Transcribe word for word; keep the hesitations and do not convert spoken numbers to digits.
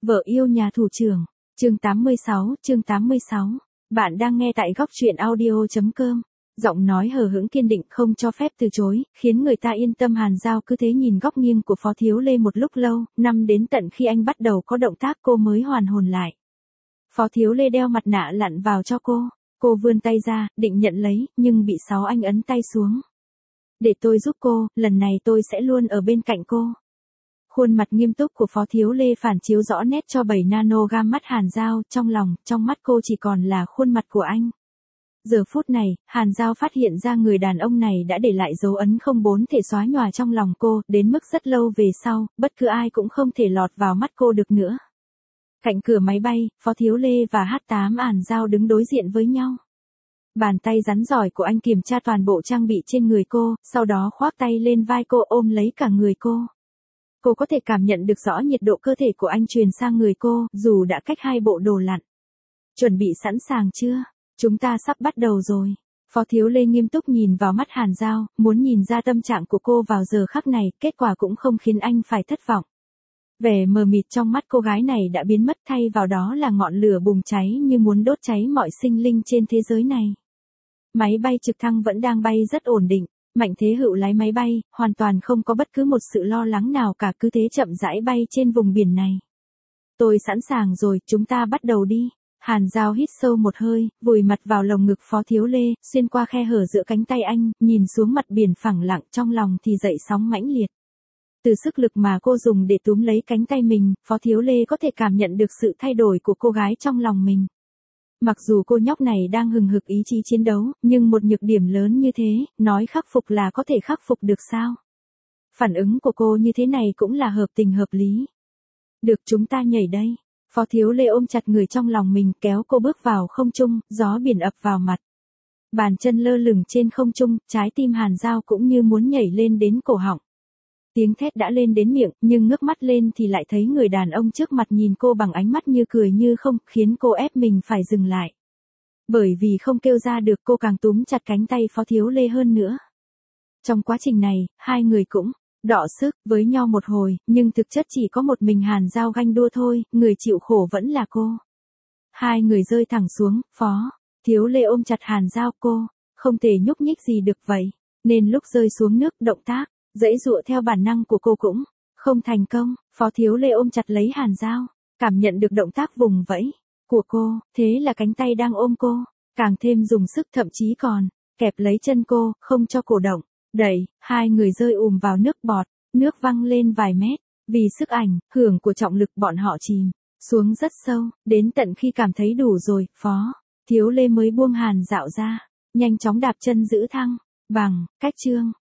Vợ yêu nhà thủ trưởng, chương tám mươi sáu, chương tám mươi sáu. Bạn đang nghe tại góc truyện audio chấm com. Giọng nói hờ hững kiên định không cho phép từ chối, khiến người ta yên tâm. Hàn Giao cứ thế nhìn góc nghiêng của Phó Thiếu Lê một lúc lâu, năm đến tận khi anh bắt đầu có động tác cô mới hoàn hồn lại. Phó Thiếu Lê đeo mặt nạ lặn vào cho cô, cô vươn tay ra, định nhận lấy, nhưng bị Sáu anh ấn tay xuống. Để tôi giúp cô, lần này tôi sẽ luôn ở bên cạnh cô. Khuôn mặt nghiêm túc của Phó Thiếu Lê phản chiếu rõ nét cho bảy nanogram mắt Hàn Giao, trong lòng, trong mắt cô chỉ còn là khuôn mặt của anh. Giờ phút này, Hàn Giao phát hiện ra người đàn ông này đã để lại dấu ấn không bốn thể xóa nhòa trong lòng cô, đến mức rất lâu về sau, bất cứ ai cũng không thể lọt vào mắt cô được nữa. Cạnh cửa máy bay, Phó Thiếu Lê và hát tám Hàn Giao đứng đối diện với nhau. Bàn tay rắn giỏi của anh kiểm tra toàn bộ trang bị trên người cô, sau đó khoác tay lên vai cô ôm lấy cả người cô. Cô có thể cảm nhận được rõ nhiệt độ cơ thể của anh truyền sang người cô, dù đã cách hai bộ đồ lặn. Chuẩn bị sẵn sàng chưa? Chúng ta sắp bắt đầu rồi. Phó Thiếu Lê nghiêm túc nhìn vào mắt Hàn Giao, muốn nhìn ra tâm trạng của cô vào giờ khắc này, kết quả cũng không khiến anh phải thất vọng. Vẻ mờ mịt trong mắt cô gái này đã biến mất, thay vào đó là ngọn lửa bùng cháy như muốn đốt cháy mọi sinh linh trên thế giới này. Máy bay trực thăng vẫn đang bay rất ổn định. Mạnh Thế Hữu lái máy bay, hoàn toàn không có bất cứ một sự lo lắng nào cả, cứ thế chậm rãi bay trên vùng biển này. Tôi sẵn sàng rồi, chúng ta bắt đầu đi. Hàn Giao hít sâu một hơi, vùi mặt vào lồng ngực Phó Thiếu Lê, xuyên qua khe hở giữa cánh tay anh, nhìn xuống mặt biển phẳng lặng, trong lòng thì dậy sóng mãnh liệt. Từ sức lực mà cô dùng để túm lấy cánh tay mình, Phó Thiếu Lê có thể cảm nhận được sự thay đổi của cô gái trong lòng mình. Mặc dù cô nhóc này đang hừng hực ý chí chiến đấu, nhưng một nhược điểm lớn như thế, nói khắc phục là có thể khắc phục được sao? Phản ứng của cô như thế này cũng là hợp tình hợp lý. Được, chúng ta nhảy đây. Phó Thiếu Lê ôm chặt người trong lòng mình, kéo cô bước vào không trung, gió biển ập vào mặt. Bàn chân lơ lửng trên không trung, trái tim Hàn Giao cũng như muốn nhảy lên đến cổ họng. Tiếng thét đã lên đến miệng, nhưng ngước mắt lên thì lại thấy người đàn ông trước mặt nhìn cô bằng ánh mắt như cười như không, khiến cô ép mình phải dừng lại. Bởi vì không kêu ra được, cô càng túm chặt cánh tay Phó Thiếu Lê hơn nữa. Trong quá trình này, hai người cũng đọ sức với nhau một hồi, nhưng thực chất chỉ có một mình Hàn Giao ganh đua thôi, người chịu khổ vẫn là cô. Hai người rơi thẳng xuống, Phó Thiếu Lê ôm chặt Hàn Giao, cô không thể nhúc nhích gì được vậy, nên lúc rơi xuống nước, động tác giãy giụa theo bản năng của cô cũng không thành công. Phó Thiếu Lê ôm chặt lấy Hàn Giao, cảm nhận được động tác vùng vẫy của cô, thế là cánh tay đang ôm cô càng thêm dùng sức, thậm chí còn kẹp lấy chân cô, không cho cổ động. Đẩy, hai người rơi ùm vào nước bọt, nước văng lên vài mét, vì sức ảnh hưởng của trọng lực bọn họ chìm xuống rất sâu, đến tận khi cảm thấy đủ rồi, Phó Thiếu Lê mới buông Hàn Dạo ra, nhanh chóng đạp chân giữ thăng bằng cách chương.